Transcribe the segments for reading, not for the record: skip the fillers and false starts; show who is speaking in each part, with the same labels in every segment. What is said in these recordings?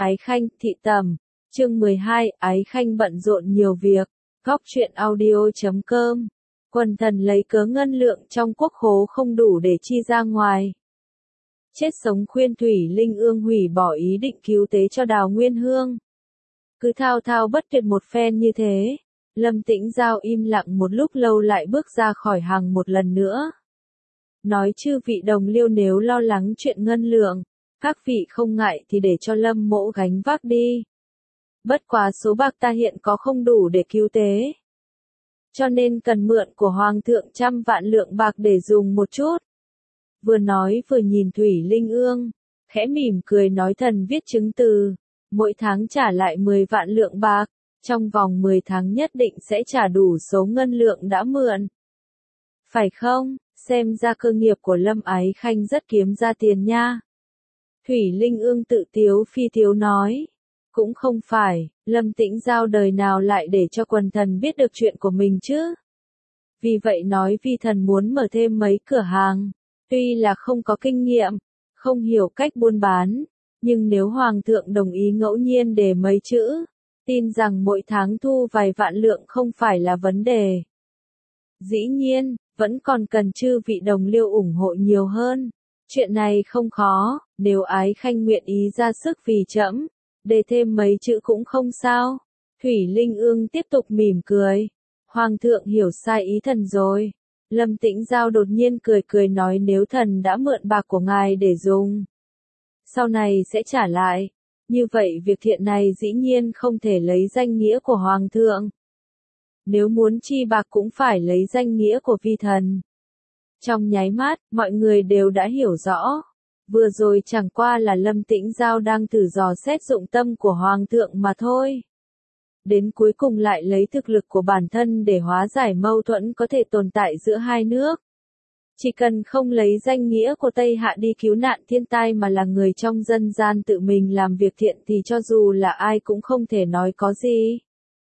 Speaker 1: Ái Khanh, thị tầm. Chương 12, Ái Khanh bận rộn nhiều việc. Góc truyện audio.com. Quần thần lấy cớ ngân lượng trong quốc khố không đủ để chi ra ngoài. Chết sống khuyên Thủy Linh Ương hủy bỏ ý định cứu tế cho Đào Nguyên Hương. Cứ thao thao bất tuyệt một phen như thế, Lâm Tĩnh Giao im lặng một lúc lâu lại bước ra khỏi hàng một lần nữa. Nói chư vị đồng liêu nếu lo lắng chuyện ngân lượng, các vị không ngại thì để cho Lâm mỗ gánh vác đi. Bất quá số bạc ta hiện có không đủ để cứu tế, cho nên cần mượn của Hoàng thượng 100 vạn lượng bạc để dùng một chút. Vừa nói vừa nhìn Thủy Linh Ương, khẽ mỉm cười nói thần viết chứng từ, mỗi tháng trả lại 10 vạn lượng bạc, trong vòng 10 tháng nhất định sẽ trả đủ số ngân lượng đã mượn. Phải không? Xem ra cơ nghiệp của Lâm Ái Khanh rất kiếm ra tiền nha. Thủy Linh Ương tự tiếu phi tiếu nói. Cũng không phải, Lâm Tĩnh Giao đời nào lại để cho quần thần biết được chuyện của mình chứ. Vì vậy nói vi thần muốn mở thêm mấy cửa hàng. Tuy là không có kinh nghiệm, không hiểu cách buôn bán, nhưng nếu Hoàng thượng đồng ý ngẫu nhiên để mấy chữ, tin rằng mỗi tháng thu vài vạn lượng không phải là vấn đề. Dĩ nhiên, vẫn còn cần chư vị đồng liêu ủng hộ nhiều hơn. Chuyện này không khó, nếu Ái Khanh nguyện ý ra sức vì trẫm, để thêm mấy chữ cũng không sao. Thủy Linh Ương tiếp tục mỉm cười. Hoàng thượng hiểu sai ý thần rồi. Lâm Tĩnh Giao đột nhiên cười nói nếu thần đã mượn bạc của ngài để dùng, sau này sẽ trả lại. Như vậy việc thiện này dĩ nhiên không thể lấy danh nghĩa của Hoàng thượng. Nếu muốn chi bạc cũng phải lấy danh nghĩa của vi thần. Trong nháy mắt, mọi người đều đã hiểu rõ. Vừa rồi chẳng qua là Lâm Tĩnh Giao đang thử dò xét dụng tâm của Hoàng thượng mà thôi. Đến cuối cùng lại lấy thực lực của bản thân để hóa giải mâu thuẫn có thể tồn tại giữa hai nước. Chỉ cần không lấy danh nghĩa của Tây Hạ đi cứu nạn thiên tai mà là người trong dân gian tự mình làm việc thiện thì cho dù là ai cũng không thể nói có gì.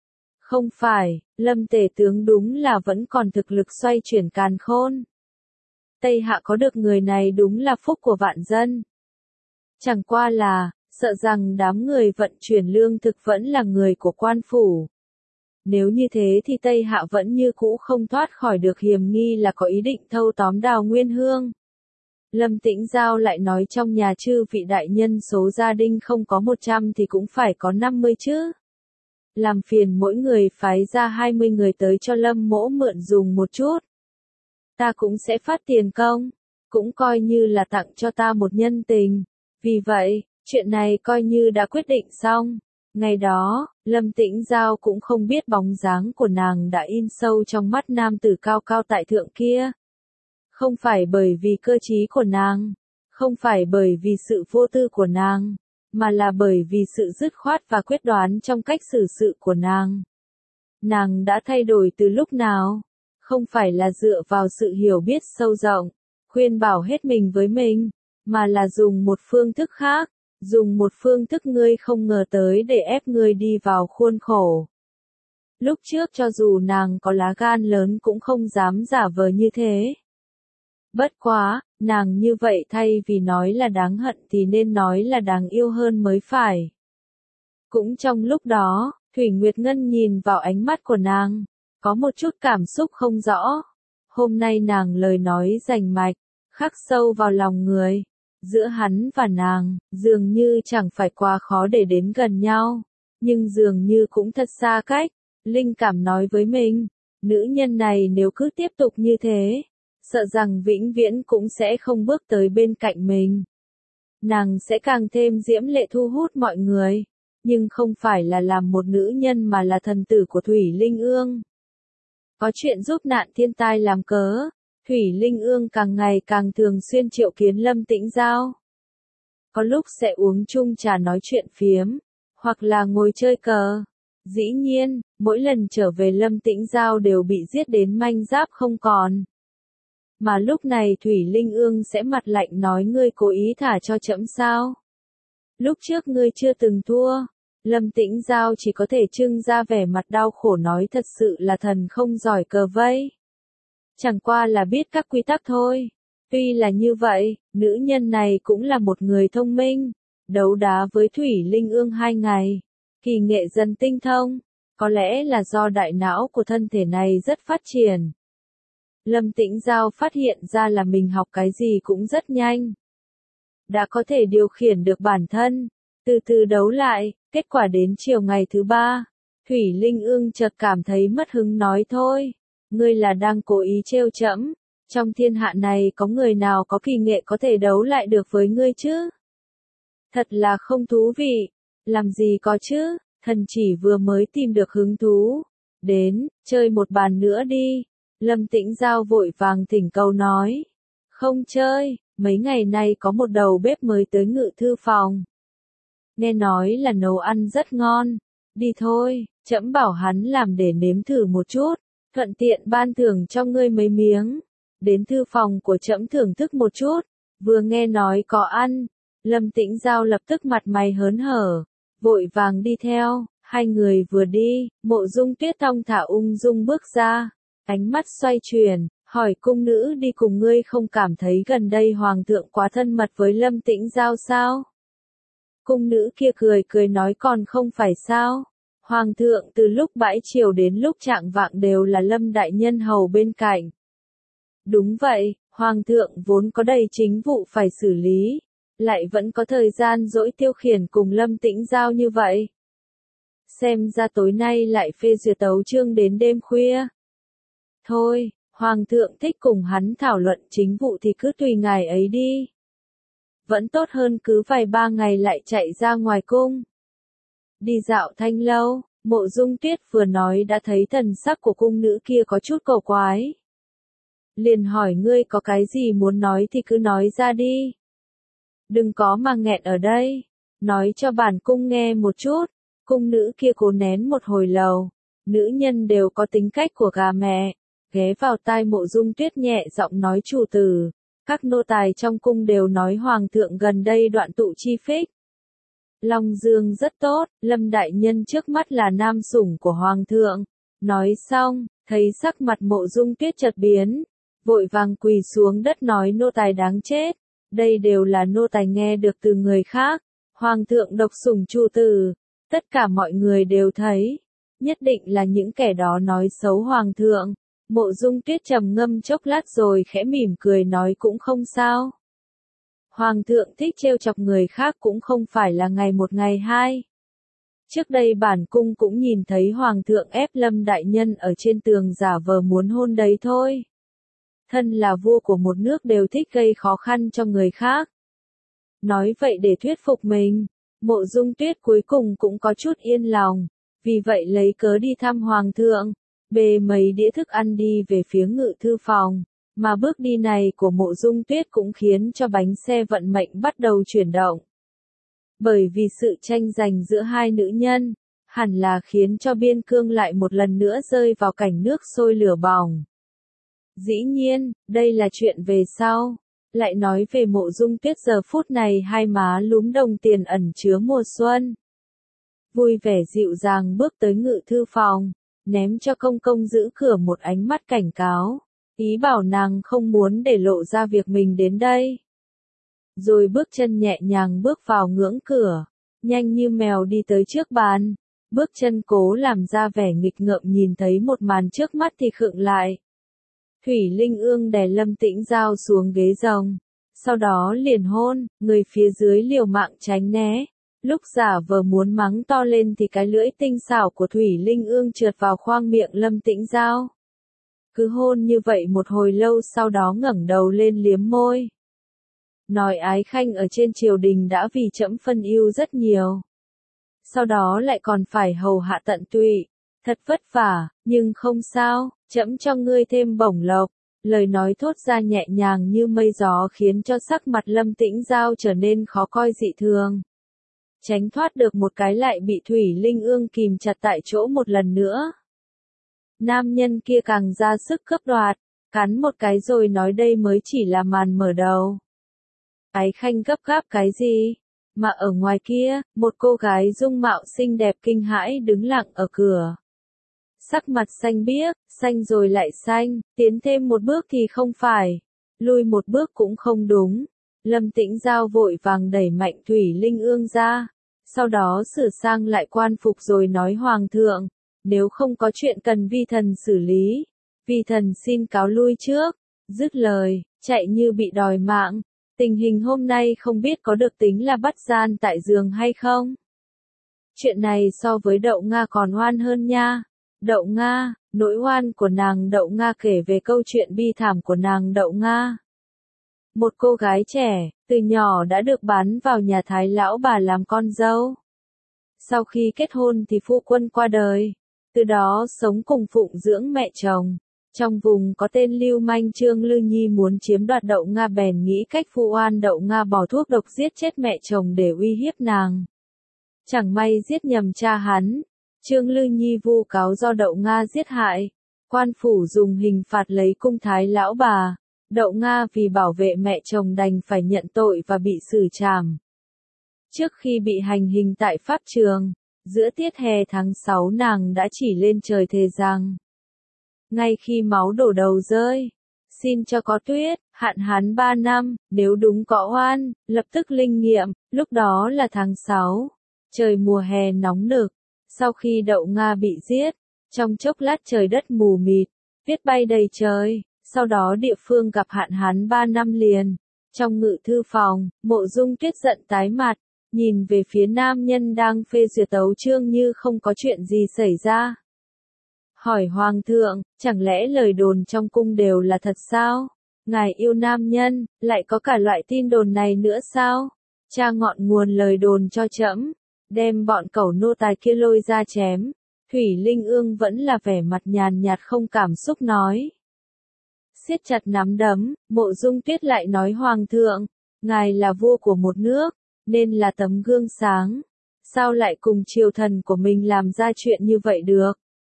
Speaker 1: Không phải, Lâm Tể tướng đúng là vẫn còn thực lực xoay chuyển càn khôn. Tây Hạ có được người này đúng là phúc của vạn dân. Chẳng qua là, sợ rằng đám người vận chuyển lương thực vẫn là người của quan phủ. Nếu như thế thì Tây Hạ vẫn như cũ không thoát khỏi được hiểm nghi là có ý định thâu tóm Đào Nguyên Hương. Lâm Tĩnh Giao lại nói trong nhà chư vị đại nhân số gia đình không có 100 thì cũng phải có 50 chứ. Làm phiền mỗi người phái ra 20 người tới cho Lâm mỗ mượn dùng một chút. Ta cũng sẽ phát tiền công, cũng coi như là tặng cho ta một nhân tình. Vì vậy, chuyện này coi như đã quyết định xong. Ngày đó, Lâm Tĩnh Giao cũng không biết bóng dáng của nàng đã in sâu trong mắt nam tử cao cao tại thượng kia. Không phải bởi vì cơ trí của nàng, không phải bởi vì sự vô tư của nàng, mà là bởi vì sự dứt khoát và quyết đoán trong cách xử sự của nàng. Nàng đã thay đổi từ lúc nào? Không phải là dựa vào sự hiểu biết sâu rộng, khuyên bảo hết mình với mình, mà là dùng một phương thức khác, dùng một phương thức ngươi không ngờ tới để ép ngươi đi vào khuôn khổ. Lúc trước cho dù nàng có lá gan lớn cũng không dám giả vờ như thế. Bất quá, nàng như vậy thay vì nói là đáng hận thì nên nói là đáng yêu hơn mới phải. Cũng trong lúc đó, Thủy Nguyệt Ngân nhìn vào ánh mắt của nàng, có một chút cảm xúc không rõ. Hôm nay nàng lời nói rành mạch, khắc sâu vào lòng người. Giữa hắn và nàng, dường như chẳng phải quá khó để đến gần nhau, nhưng dường như cũng thật xa cách. Linh cảm nói với mình, nữ nhân này nếu cứ tiếp tục như thế, sợ rằng vĩnh viễn cũng sẽ không bước tới bên cạnh mình. Nàng sẽ càng thêm diễm lệ thu hút mọi người, nhưng không phải là làm một nữ nhân mà là thần tử của Thủy Linh Ương. Có chuyện giúp nạn thiên tai làm cớ, Thủy Linh Ương càng ngày càng thường xuyên triệu kiến Lâm Tĩnh Giao. Có lúc sẽ uống chung trà nói chuyện phiếm, hoặc là ngồi chơi cờ. Dĩ nhiên, mỗi lần trở về Lâm Tĩnh Giao đều bị giết đến manh giáp không còn. Mà lúc này Thủy Linh Ương sẽ mặt lạnh nói ngươi cố ý thả cho trẫm sao? Lúc trước ngươi chưa từng thua. Lâm Tĩnh Giao chỉ có thể trưng ra vẻ mặt đau khổ nói thật sự là thần không giỏi cờ vây. Chẳng qua là biết các quy tắc thôi. Tuy là như vậy, nữ nhân này cũng là một người thông minh. đấu đá với Thủy Linh Ương 2 ngày. Kỳ nghệ dần tinh thông, có lẽ là do đại não của thân thể này rất phát triển. Lâm Tĩnh Giao phát hiện ra là mình học cái gì cũng rất nhanh. Đã có thể điều khiển được bản thân, từ từ đấu lại, kết quả đến chiều ngày thứ 3, Thủy Linh Ương chợt cảm thấy mất hứng nói thôi, ngươi là đang cố ý trêu trẫm, trong thiên hạ này có người nào có kỳ nghệ có thể đấu lại được với ngươi chứ? Thật là không thú vị, làm gì có chứ, thần chỉ vừa mới tìm được hứng thú, đến, chơi một bàn nữa đi, Lâm Tĩnh Giao vội vàng thỉnh cầu nói, không chơi, mấy ngày nay có một đầu bếp mới tới Ngự Thư Phòng. Nghe nói là nấu ăn rất ngon, đi thôi, trẫm bảo hắn làm để nếm thử một chút, thuận tiện ban thưởng cho ngươi mấy miếng, đến thư phòng của trẫm thưởng thức một chút, vừa nghe nói có ăn, Lâm Tĩnh Giao lập tức mặt mày hớn hở, vội vàng đi theo, hai người vừa đi, Mộ Dung Tuyết thong thả ung dung bước ra, ánh mắt xoay chuyển, hỏi cung nữ đi cùng ngươi không cảm thấy gần đây hoàng thượng quá thân mật với Lâm Tĩnh Giao sao? Cung nữ kia cười cười nói còn không phải sao? Hoàng thượng từ lúc bãi triều đến lúc trạng vạng đều là Lâm đại nhân hầu bên cạnh. Đúng vậy, hoàng thượng vốn có đầy chính vụ phải xử lý, lại vẫn có thời gian dỗi tiêu khiển cùng Lâm Tĩnh Giao như vậy. Xem ra tối nay lại phê duyệt tấu chương đến đêm khuya. Thôi, hoàng thượng thích cùng hắn thảo luận chính vụ thì cứ tùy ngài ấy đi. Vẫn tốt hơn cứ vài ba ngày lại chạy ra ngoài cung. Đi dạo thanh lâu, Mộ Dung Tuyết vừa nói đã thấy thần sắc của cung nữ kia có chút cổ quái. Liền hỏi ngươi có cái gì muốn nói thì cứ nói ra đi. Đừng có mà nghẹn ở đây, nói cho bản cung nghe một chút. Cung nữ kia cố nén một hồi lâu, nữ nhân đều có tính cách của gà mẹ, ghé vào tai Mộ Dung Tuyết nhẹ giọng nói chủ tử. Các nô tài trong cung đều nói hoàng thượng gần đây đoạn tụ chi phích. Long Dương rất tốt, Lâm đại nhân trước mắt là nam sủng của hoàng thượng. Nói xong, thấy sắc mặt Mộ Dung Tuyết chợt biến, vội vàng quỳ xuống đất nói nô tài đáng chết. Đây đều là nô tài nghe được từ người khác. Hoàng thượng độc sủng chủ tử, tất cả mọi người đều thấy. Nhất định là những kẻ đó nói xấu hoàng thượng. Mộ Dung Tuyết trầm ngâm chốc lát rồi khẽ mỉm cười nói cũng không sao. Hoàng thượng thích trêu chọc người khác cũng không phải là ngày một ngày hai. Trước đây bản cung cũng nhìn thấy hoàng thượng ép Lâm đại nhân ở trên tường giả vờ muốn hôn đấy thôi. Thân là vua của một nước đều thích gây khó khăn cho người khác. Nói vậy để thuyết phục mình, Mộ Dung Tuyết cuối cùng cũng có chút yên lòng, vì vậy lấy cớ đi thăm hoàng thượng. Bê mấy đĩa thức ăn đi về phía Ngự Thư Phòng, mà bước đi này của Mộ Dung Tuyết cũng khiến cho bánh xe vận mệnh bắt đầu chuyển động. Bởi vì sự tranh giành giữa hai nữ nhân, hẳn là khiến cho biên cương lại một lần nữa rơi vào cảnh nước sôi lửa bỏng. Dĩ nhiên, đây là chuyện về sau. Lại nói về Mộ Dung Tuyết giờ phút này hai má lúm đồng tiền ẩn chứa mùa xuân. Vui vẻ dịu dàng bước tới Ngự Thư Phòng, ném cho công công giữ cửa một ánh mắt cảnh cáo, ý bảo nàng không muốn để lộ ra việc mình đến đây. Rồi bước chân nhẹ nhàng bước vào ngưỡng cửa, nhanh như mèo đi tới trước bàn, bước chân cố làm ra vẻ nghịch ngợm nhìn thấy một màn trước mắt thì khựng lại. Thủy Linh Ương đè Lâm Tĩnh Giao xuống ghế rồng, sau đó liền hôn, người phía dưới liều mạng tránh né. Lúc giả vờ muốn mắng to lên thì cái lưỡi tinh xảo của Thủy Linh Ương trượt vào khoang miệng Lâm Tĩnh Giao. Cứ hôn như vậy một hồi lâu sau đó ngẩng đầu lên liếm môi. Nói ái khanh ở trên triều đình đã vì trẫm phân ưu rất nhiều. Sau đó lại còn phải hầu hạ tận tụy, thật vất vả, nhưng không sao, trẫm cho ngươi thêm bổng lộc. Lời nói thốt ra nhẹ nhàng như mây gió khiến cho sắc mặt Lâm Tĩnh Giao trở nên khó coi dị thường. Tránh thoát được một cái lại bị Thủy Linh Ương kìm chặt tại chỗ một lần nữa. Nam nhân kia càng ra sức cướp đoạt, cắn một cái rồi nói đây mới chỉ là màn mở đầu. Ái khanh gấp gáp cái gì? Mà ở ngoài kia, một cô gái dung mạo xinh đẹp kinh hãi đứng lặng ở cửa. Sắc mặt xanh biếc, xanh rồi lại xanh, tiến thêm một bước thì không phải, lui một bước cũng không đúng. Lâm Tĩnh Giao vội vàng đẩy mạnh Thủy Linh Ương ra, sau đó sửa sang lại quan phục rồi nói Hoàng thượng, nếu không có chuyện cần vi thần xử lý, vi thần xin cáo lui trước. Dứt lời, chạy như bị đòi mạng. Tình hình hôm nay không biết có được tính là bắt gian tại giường hay không? Chuyện này so với Đậu Nga còn oan hơn nha. Đậu Nga, nỗi oan của nàng Đậu Nga kể về câu chuyện bi thảm của nàng Đậu Nga. Một cô gái trẻ, từ nhỏ đã được bán vào nhà Thái lão bà làm con dâu. Sau khi kết hôn thì phu quân qua đời, từ đó sống cùng phụng dưỡng mẹ chồng. Trong vùng có tên lưu manh Trương Lư Nhi muốn chiếm đoạt Đậu Nga bèn nghĩ cách vu oan Đậu Nga bỏ thuốc độc giết chết mẹ chồng để uy hiếp nàng. Chẳng may giết nhầm cha hắn, Trương Lư Nhi vu cáo do Đậu Nga giết hại. Quan phủ dùng hình phạt lấy cung Thái lão bà. Đậu Nga vì bảo vệ mẹ chồng đành phải nhận tội và bị xử trảm. Trước khi bị hành hình tại pháp trường, giữa tiết hè tháng 6 nàng đã chỉ lên trời thề rằng: ngay khi máu đổ đầu rơi, xin cho có tuyết, hạn hán 3 năm, nếu đúng có oan, lập tức linh nghiệm. Lúc đó là tháng 6, trời mùa hè nóng nực. Sau khi Đậu Nga bị giết, trong chốc lát trời đất mù mịt, tuyết bay đầy trời. Sau đó địa phương gặp hạn hán 3 năm liền. Trong ngự thư phòng, Mộ Dung Tuyết giận tái mặt, nhìn về phía nam nhân đang phê duyệt tấu chương như không có chuyện gì xảy ra. Hỏi Hoàng thượng, chẳng lẽ lời đồn trong cung đều là thật sao? Ngài yêu nam nhân, lại có cả loại tin đồn này nữa sao? Tra ngọn nguồn lời đồn cho trẫm, đem bọn cẩu nô tài kia lôi ra chém. Thủy Linh Ương vẫn là vẻ mặt nhàn nhạt không cảm xúc nói. Siết chặt nắm đấm, Mộ Dung Tuyết lại nói Hoàng thượng, ngài là vua của một nước, nên là tấm gương sáng. Sao lại cùng triều thần của mình làm ra chuyện như vậy được?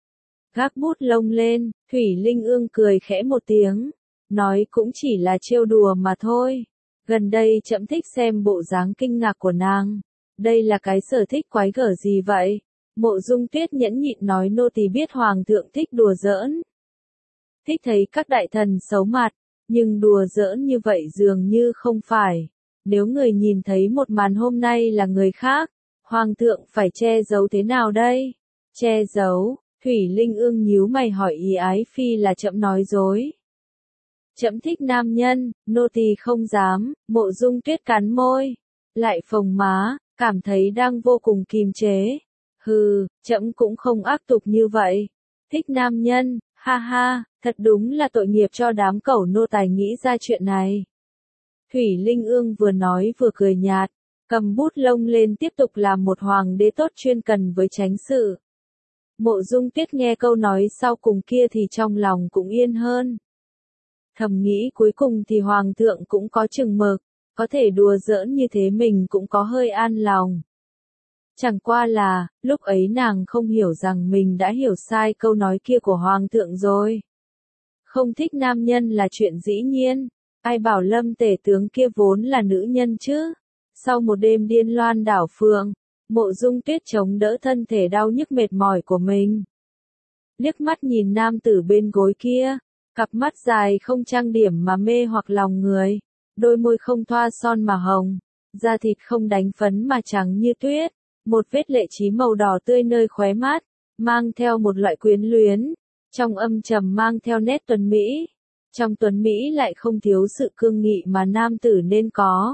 Speaker 1: Gác bút lông lên, Thủy Linh Ương cười khẽ một tiếng, nói cũng chỉ là trêu đùa mà thôi. Gần đây trẫm thích xem bộ dáng kinh ngạc của nàng. Đây là cái sở thích quái gở gì vậy? Mộ Dung Tuyết nhẫn nhịn nói nô tỳ biết Hoàng thượng thích đùa giỡn. Thích thấy các đại thần xấu mặt, nhưng đùa giỡn như vậy dường như không phải. Nếu người nhìn thấy một màn hôm nay là người khác, Hoàng thượng phải che giấu thế nào đây? Che giấu, Thủy Linh Ương nhíu mày hỏi ý ái phi là trẫm nói dối. Trẫm thích nam nhân, nô tỳ không dám. Mộ Dung Tuyết cắn môi, lại phồng má, cảm thấy đang vô cùng kìm chế. Hừ, trẫm cũng không ác tục như vậy. Thích nam nhân, ha ha, thật đúng là tội nghiệp cho đám cẩu nô tài nghĩ ra chuyện này. Thủy Linh Ương vừa nói vừa cười nhạt, cầm bút lông lên tiếp tục làm một hoàng đế tốt chuyên cần với chánh sự. Mộ Dung Tuyết nghe câu nói sau cùng kia thì trong lòng cũng yên hơn. Thầm nghĩ cuối cùng thì Hoàng thượng cũng có chừng mực, có thể đùa giỡn như thế mình cũng có hơi an lòng. Chẳng qua là, lúc ấy nàng không hiểu rằng mình đã hiểu sai câu nói kia của Hoàng thượng rồi. Không thích nam nhân là chuyện dĩ nhiên, ai bảo Lâm tể tướng kia vốn là nữ nhân chứ. Sau một đêm điên loan đảo phượng, Mộ Dung Tuyết chống đỡ thân thể đau nhức mệt mỏi của mình. Liếc mắt nhìn nam tử bên gối kia, cặp mắt dài không trang điểm mà mê hoặc lòng người, đôi môi không thoa son mà hồng, da thịt không đánh phấn mà trắng như tuyết, một vết lệ trí màu đỏ tươi nơi khóe mắt, mang theo một loại quyến luyến, trong âm trầm mang theo nét tuấn mỹ, trong tuấn mỹ lại không thiếu sự cương nghị mà nam tử nên có.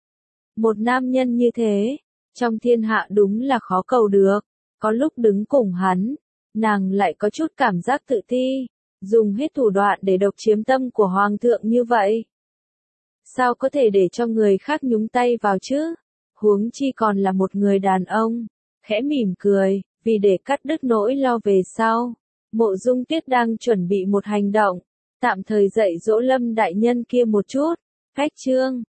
Speaker 1: Một nam nhân như thế, trong thiên hạ đúng là khó cầu được, có lúc đứng cùng hắn, nàng lại có chút cảm giác tự ti, dùng hết thủ đoạn để độc chiếm tâm của Hoàng thượng như vậy. Sao có thể để cho người khác nhúng tay vào chứ? Huống chi còn là một người đàn ông. Khẽ mỉm cười, vì để cắt đứt nỗi lo về sau. Mộ Dung Tuyết đang chuẩn bị một hành động, tạm thời dạy dỗ Lâm đại nhân kia một chút. Cách chương